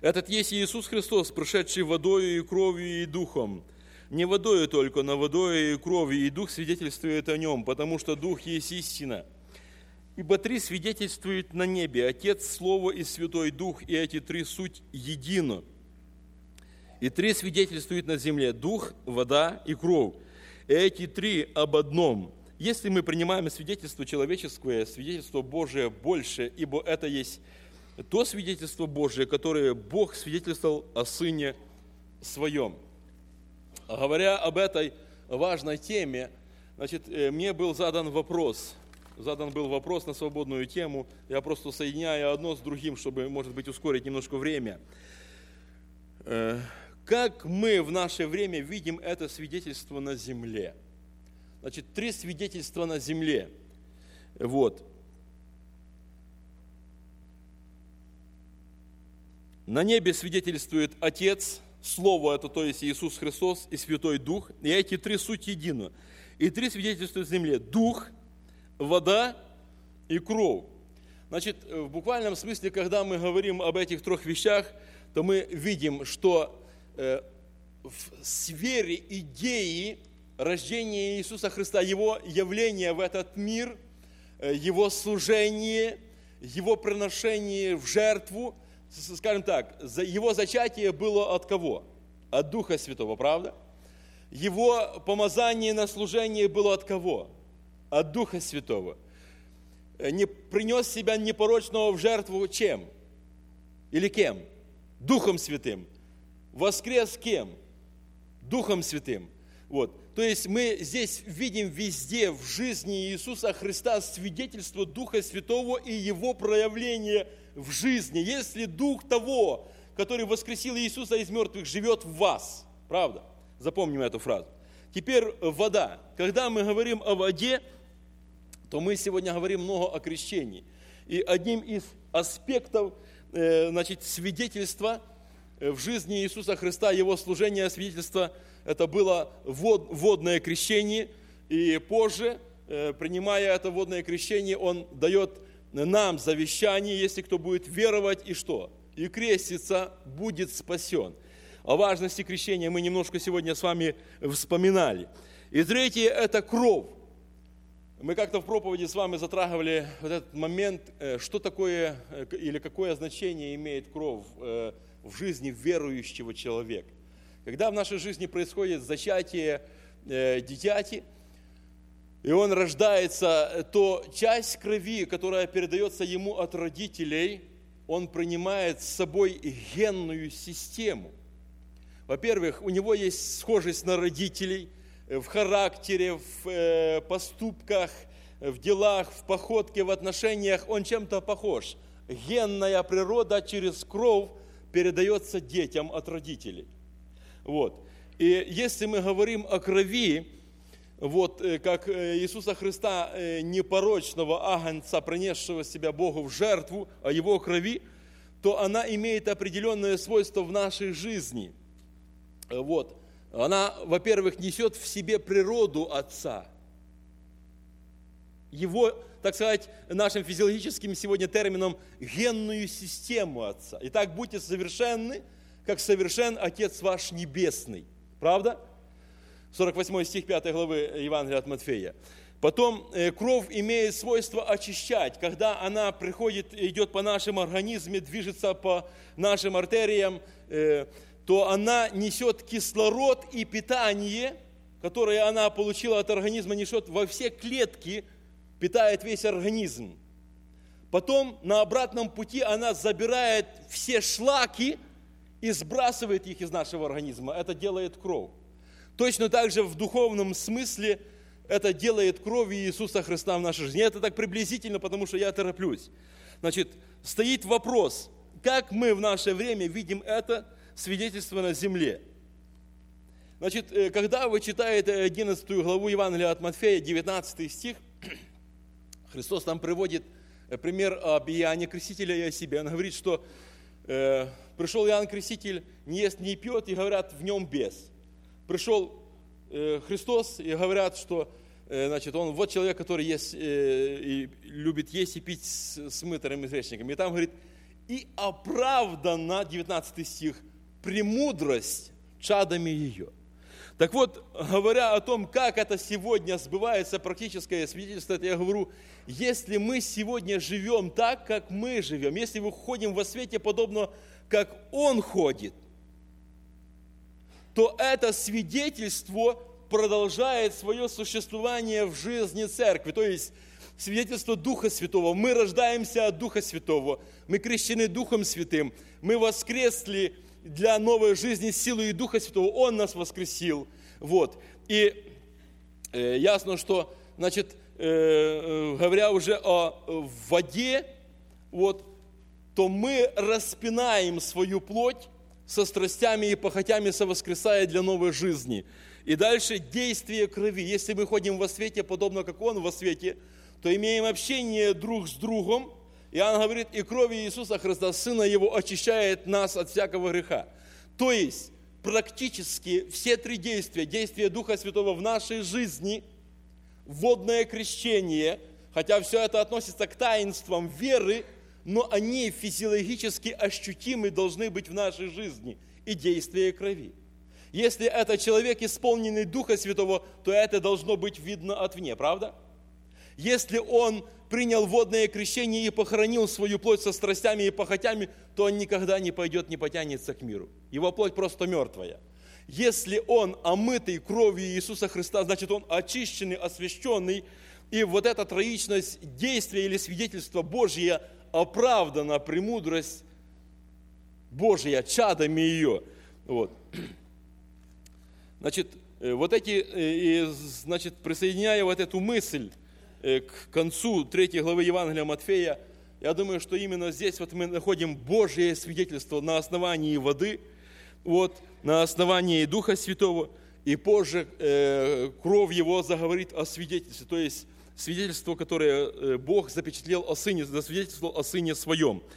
Этот есть Иисус Христос, пришедший водою и кровью и духом. Не водою только, но водою и кровью, и дух свидетельствует о нем, потому что дух есть истина. Ибо три свидетельствуют на небе: Отец, Слово и Святой Дух, и эти три суть едино. И три свидетельствуют на земле: дух, вода и кровь. И эти три об одном. Если мы принимаем свидетельство человеческое, свидетельство Божие больше, ибо это есть то свидетельство Божие, которое Бог свидетельствовал о Сыне Своем. Говоря об этой важной теме, мне был задан вопрос на свободную тему. Я просто соединяю одно с другим, чтобы, может быть, ускорить немножко время. Как мы в наше время видим это свидетельство на земле? Три свидетельства на земле. На небе свидетельствует Отец, Слово это, то есть Иисус Христос и Святой Дух, и эти три суть едино. И три свидетельствуют на земле: дух, вода и кровь. В буквальном смысле, когда мы говорим об этих трех вещах, то мы видим, что в сфере идеи рождения Иисуса Христа, Его явления в этот мир, Его служение, Его приношение в жертву, скажем так, Его зачатие было от кого? От Духа Святого, правда? Его помазание на служение было от кого? От Духа Святого. Не принес себя непорочного в жертву чем? Или кем? Духом Святым. Воскрес кем? Духом Святым. То есть мы здесь видим везде в жизни Иисуса Христа свидетельство Духа Святого и Его проявление в жизни. Если Дух того, который воскресил Иисуса из мертвых, живет в вас. Правда? Запомним эту фразу. Теперь вода. Когда мы говорим о воде, то мы сегодня говорим много о крещении. И одним из аспектов свидетельства в жизни Иисуса Христа, Его служения, свидетельства, это было водное крещение. И позже, принимая это водное крещение, Он дает нам завещание: если кто будет веровать и что? И креститься, будет спасен. О важности крещения мы немножко сегодня с вами вспоминали. И третье – это кровь. Мы как-то в проповеди с вами затрагивали этот момент, что такое или какое значение имеет кровь в жизни верующего человека. Когда в нашей жизни происходит зачатие дитяти, и он рождается, то часть крови, которая передается ему от родителей, он принимает с собой генную систему. Во-первых, у него есть схожесть на родителей в характере, в поступках, в делах, в походке, в отношениях. Он чем-то похож. Генная природа через кровь передается детям от родителей. И если мы говорим о крови, как Иисуса Христа, непорочного агнца, принесшего себя Богу в жертву, о Его крови, то она имеет определенное свойство в нашей жизни. Она, во-первых, несет в себе природу Отца. Его, так сказать, нашим физиологическим сегодня термином, генную систему Отца. Итак, будьте совершенны, как совершен Отец ваш Небесный. Правда? 48 стих 5 главы Евангелия от Матфея. Потом кровь имеет свойство очищать. Когда она идет по нашему организму, движется по нашим артериям, то она несет кислород и питание, которое она получила от организма, несет во все клетки, питает весь организм. Потом на обратном пути она забирает все шлаки и сбрасывает их из нашего организма. Это делает кровь. Точно так же в духовном смысле это делает кровь Иисуса Христа в нашей жизни. Это так приблизительно, потому что я тороплюсь. Стоит вопрос, как мы в наше время видим это свидетельство на земле. Когда вы читаете 11 главу Евангелия от Матфея, 19 стих, Христос там приводит пример об Иоанне Крестителе и о себе. Он говорит, что пришел Иоанн Креститель, не ест, не пьет, и говорят, в нем бес. Пришел Христос, и говорят, что он вот человек, который ест, и любит есть и пить с мытарем и грешниками. И там говорит, и оправдана, 19 стих, премудрость чадами ее. Так вот, говоря о том, как это сегодня сбывается практическое свидетельство, это я говорю, если мы сегодня живем так, как мы живем, если мы ходим во свете подобно, как Он ходит, то это свидетельство продолжает свое существование в жизни церкви. То есть свидетельство Духа Святого. Мы рождаемся от Духа Святого, мы крещены Духом Святым, мы воскресли для новой жизни силой Духа Святого. Он нас воскресил. Вот. И ясно, что, значит, говоря уже о воде, вот, то мы распинаем свою плоть со страстями и похотями, совоскресая для новой жизни. И дальше действие крови. Если мы ходим во свете, подобно как Он во свете, то имеем общение друг с другом. Иоанн говорит, и кровью Иисуса Христа, Сына Его, очищает нас от всякого греха. То есть, практически все три действия, действие Духа Святого в нашей жизни, водное крещение, хотя все это относится к таинствам веры, но они физиологически ощутимы должны быть в нашей жизни, и действие крови. Если это человек, исполненный Духа Святого, то это должно быть видно отвне, правда? Если он принял водное крещение и похоронил свою плоть со страстями и похотями, то он никогда не пойдет, не потянется к миру. Его плоть просто мертвая. Если он омытый кровью Иисуса Христа, значит он очищенный, освященный, и вот эта троичность действия или свидетельства Божье оправдана, премудрость Божья, чадами ее. Вот. Значит, значит, присоединяя вот эту мысль к концу 3 главы Евангелия Матфея, я думаю, что именно здесь вот мы находим Божье свидетельство на основании воды, вот, на основании Духа Святого, и позже кровь Его заговорит о свидетельстве, то есть свидетельство, которое Бог запечатлел о Сыне, засвидетельствовал о Сыне Своем.